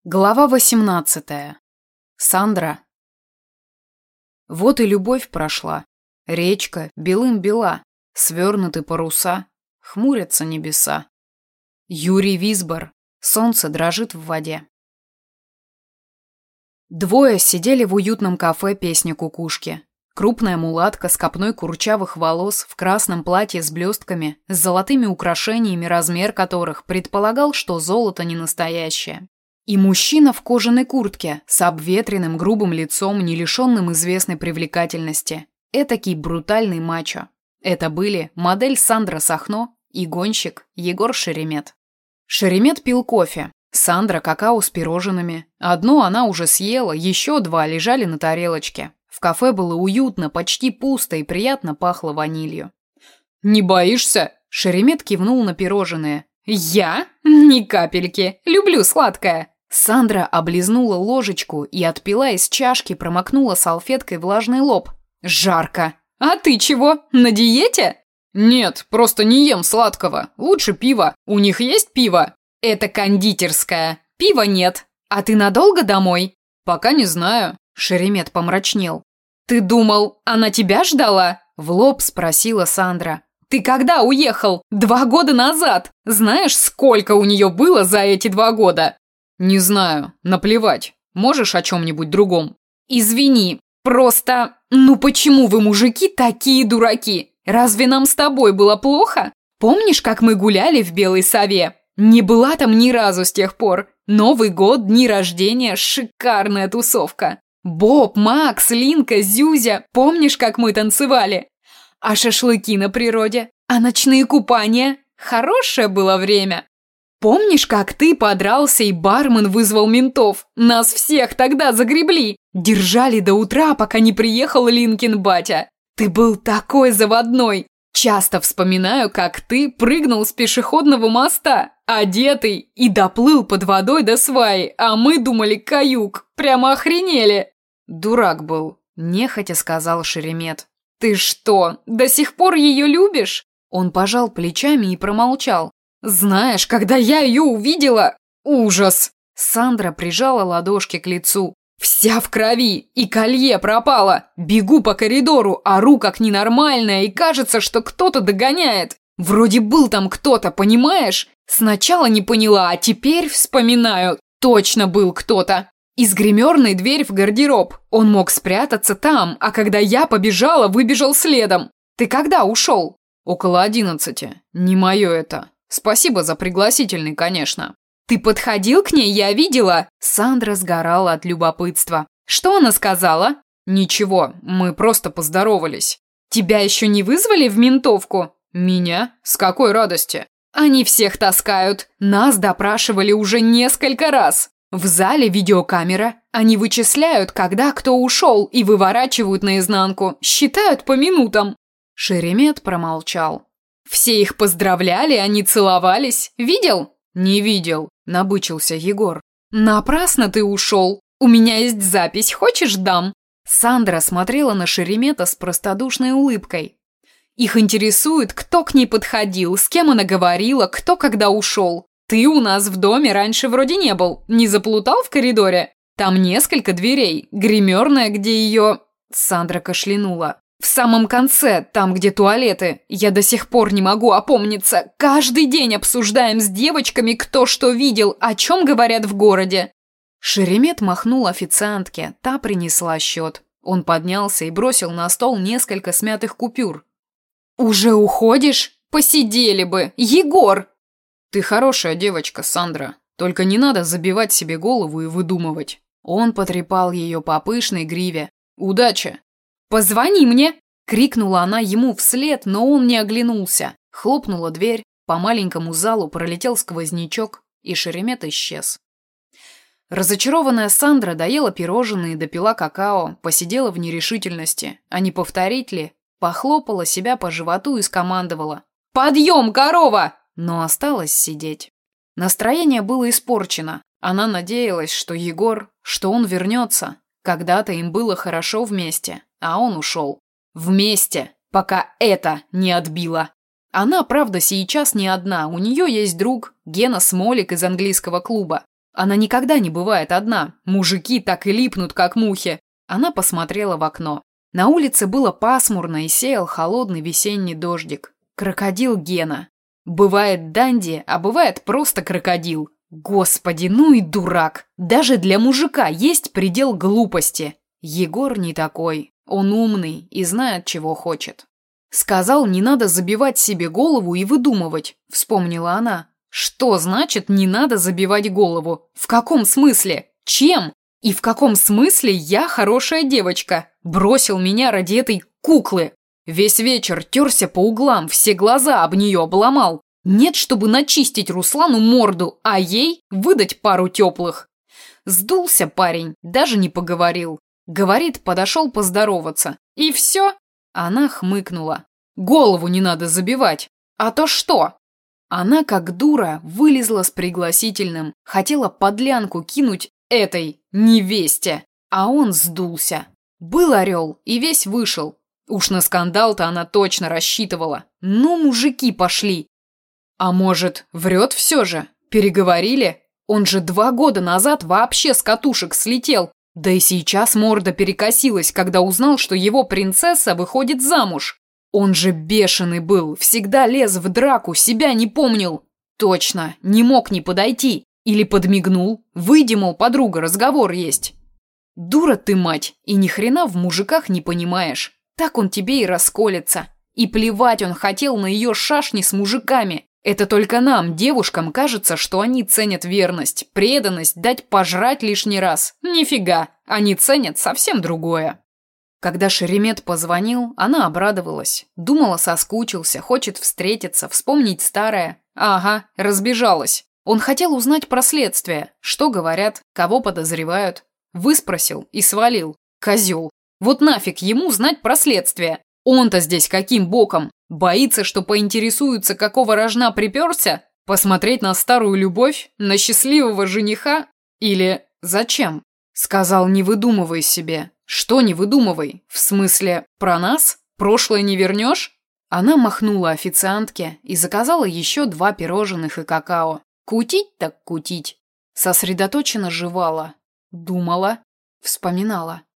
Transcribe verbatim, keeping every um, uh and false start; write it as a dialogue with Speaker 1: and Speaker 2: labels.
Speaker 1: Глава восемнадцатая. Сандра. Вот и любовь прошла. Речка белым бела, свернуты паруса, хмурятся небеса. Юрий Висбор. Солнце дрожит в воде. Двое сидели в уютном кафе «Песня кукушки». Крупная мулатка с копной курчавых волос в красном платье с блестками, с золотыми украшениями, размер которых предполагал, что золото не настоящее. И мужчина в кожаной куртке с обветренным грубым лицом, не лишенным известной привлекательности. Этакий брутальный мачо. Это были модель Сандра Сахно и гонщик Егор Шеремет. Шеремет пил кофе, Сандра какао с пирожными. Одно она уже съела, еще два лежали на тарелочке. В кафе было уютно, почти пусто и приятно пахло ванилью. «Не боишься?» – Шеремет кивнул на пирожные. «Я? Ни капельки. Люблю сладкое». Сандра облизнула ложечку и отпила из чашки, промокнула салфеткой влажный лоб. «Жарко. А ты чего, на диете?» «Нет, просто не ем сладкого. Лучше пиво. У них есть пиво?» «Это кондитерская. Пива нет. А ты надолго домой?» «Пока не знаю». Шеремет помрачнел. «Ты думал, она тебя ждала?» В лоб спросила Сандра. «Ты когда уехал? Два года назад. Знаешь, сколько у нее было за эти два года?» «Не знаю. Наплевать. Можешь о чем-нибудь другом?» «Извини. Просто... Ну почему вы, мужики, такие дураки? Разве нам с тобой было плохо? Помнишь, как мы гуляли в Белой Сове? Не была там ни разу с тех пор. Новый год, дни рождения, шикарная тусовка. Боб, Макс, Линка, Зюзя. Помнишь, как мы танцевали? А шашлыки на природе? А ночные купания? Хорошее было время. Помнишь, как ты подрался и бармен вызвал ментов? Нас всех тогда загребли. Держали до утра, пока не приехал Линкин батя. Ты был такой заводной. Часто вспоминаю, как ты прыгнул с пешеходного моста, одетый, и доплыл под водой до сваи, а мы думали каюк. Прямо охренели. Дурак был, нехотя сказал Шеремет. Ты что, до сих пор ее любишь? Он пожал плечами и промолчал. Знаешь, когда я ее увидела... Ужас! Сандра прижала ладошки к лицу. Вся в крови, и колье пропало. Бегу по коридору, ору как ненормальная, и кажется, что кто-то догоняет. Вроде был там кто-то, понимаешь? Сначала не поняла, а теперь вспоминаю. Точно был кто-то. Из гримерной дверь в гардероб. Он мог спрятаться там, а когда я побежала, выбежал следом. Ты когда ушел? Около одиннадцати. Не мое это. Спасибо за пригласительный, конечно. Ты подходил к ней, я видела. Сандра сгорала от любопытства. Что она сказала? Ничего, мы просто поздоровались. Тебя еще не вызвали в ментовку? Меня? С какой радости? Они всех таскают. Нас допрашивали уже несколько раз. В зале видеокамера. Они вычисляют, когда кто ушел, и выворачивают наизнанку. Считают по минутам. Шеремет промолчал. Все их поздравляли, они целовались. Видел? Не видел, набычился Егор. Напрасно ты ушел. У меня есть запись, хочешь, дам? Сандра смотрела на Шеремета с простодушной улыбкой. Их интересует, кто к ней подходил, с кем она говорила, кто когда ушел. Ты у нас в доме раньше вроде не был. Не заплутал в коридоре? Там несколько дверей. Гримерная, где ее... Сандра кашлянула. В самом конце, там, где туалеты. Я до сих пор не могу опомниться. Каждый день обсуждаем с девочками, кто что видел, о чем говорят в городе. Шеремет махнул официантке, та принесла счет. Он поднялся и бросил на стол несколько смятых купюр. «Уже уходишь? Посидели бы! Егор!» «Ты хорошая девочка, Сандра. Только не надо забивать себе голову и выдумывать». Он потрепал ее по пышной гриве. «Удачи!» «Позвони мне!» – крикнула она ему вслед, но он не оглянулся. Хлопнула дверь, по маленькому залу пролетел сквознячок, и Шеремет исчез. Разочарованная Сандра доела пирожные, допила какао, посидела в нерешительности. А не повторить ли? Похлопала себя по животу и скомандовала. «Подъем, корова!» Но осталось сидеть. Настроение было испорчено. Она надеялась, что Егор, что он вернется. Когда-то им было хорошо вместе. А он ушел. Вместе, пока это не отбило. Она, правда, сейчас не одна. У нее есть друг, Гена Смолик из английского клуба. Она никогда не бывает одна. Мужики так и липнут, как мухи. Она посмотрела в окно. На улице было пасмурно и сеял холодный весенний дождик. Крокодил Гена. Бывает данди, а бывает просто крокодил. Господи, ну и дурак. Даже для мужика есть предел глупости. Егор не такой. Он умный и знает, чего хочет. Сказал, не надо забивать себе голову и выдумывать, вспомнила она. Что значит не надо забивать голову? В каком смысле? Чем? И в каком смысле я хорошая девочка? Бросил меня ради этой куклы. Весь вечер терся по углам, все глаза об нее обломал. Нет, чтобы начистить Руслану морду, а ей выдать пару теплых. Сдулся парень, даже не поговорил. Говорит, подошел поздороваться. И все? Она хмыкнула. Голову не надо забивать. А то что? Она, как дура, вылезла с пригласительным, хотела подлянку кинуть этой невесте, а он сдулся. Был орел и весь вышел. Уж на скандал-то она точно рассчитывала. Ну, мужики пошли. А может, врет все же? Переговорили? Он же два года назад вообще с катушек слетел. Да и сейчас морда перекосилась, когда узнал, что его принцесса выходит замуж. Он же бешеный был, всегда лез в драку, себя не помнил. Точно, не мог не подойти. Или подмигнул. Выйди, мол, подруга, разговор есть. Дура ты, мать, и ни хрена в мужиках не понимаешь. Так он тебе и расколется. И плевать он хотел на ее шашни с мужиками. Это только нам, девушкам, кажется, что они ценят верность, преданность, дать пожрать лишний раз. Нифига, они ценят совсем другое. Когда Шеремет позвонил, она обрадовалась. Думала, соскучился, хочет встретиться, вспомнить старое. Ага, разбежалась. Он хотел узнать про следствие. Что говорят, кого подозревают. Выспросил и свалил. Козел. Вот нафиг ему знать про следствие. Он-то здесь каким боком? Боится, что поинтересуются, какого рожна приперся? Посмотреть на старую любовь? На счастливого жениха? Или зачем? Сказал, не выдумывай себе. Что не выдумывай? В смысле, про нас? Прошлое не вернешь? Она махнула официантке и заказала еще два пирожных и какао. Кутить так кутить. Сосредоточенно жевала. Думала. Вспоминала.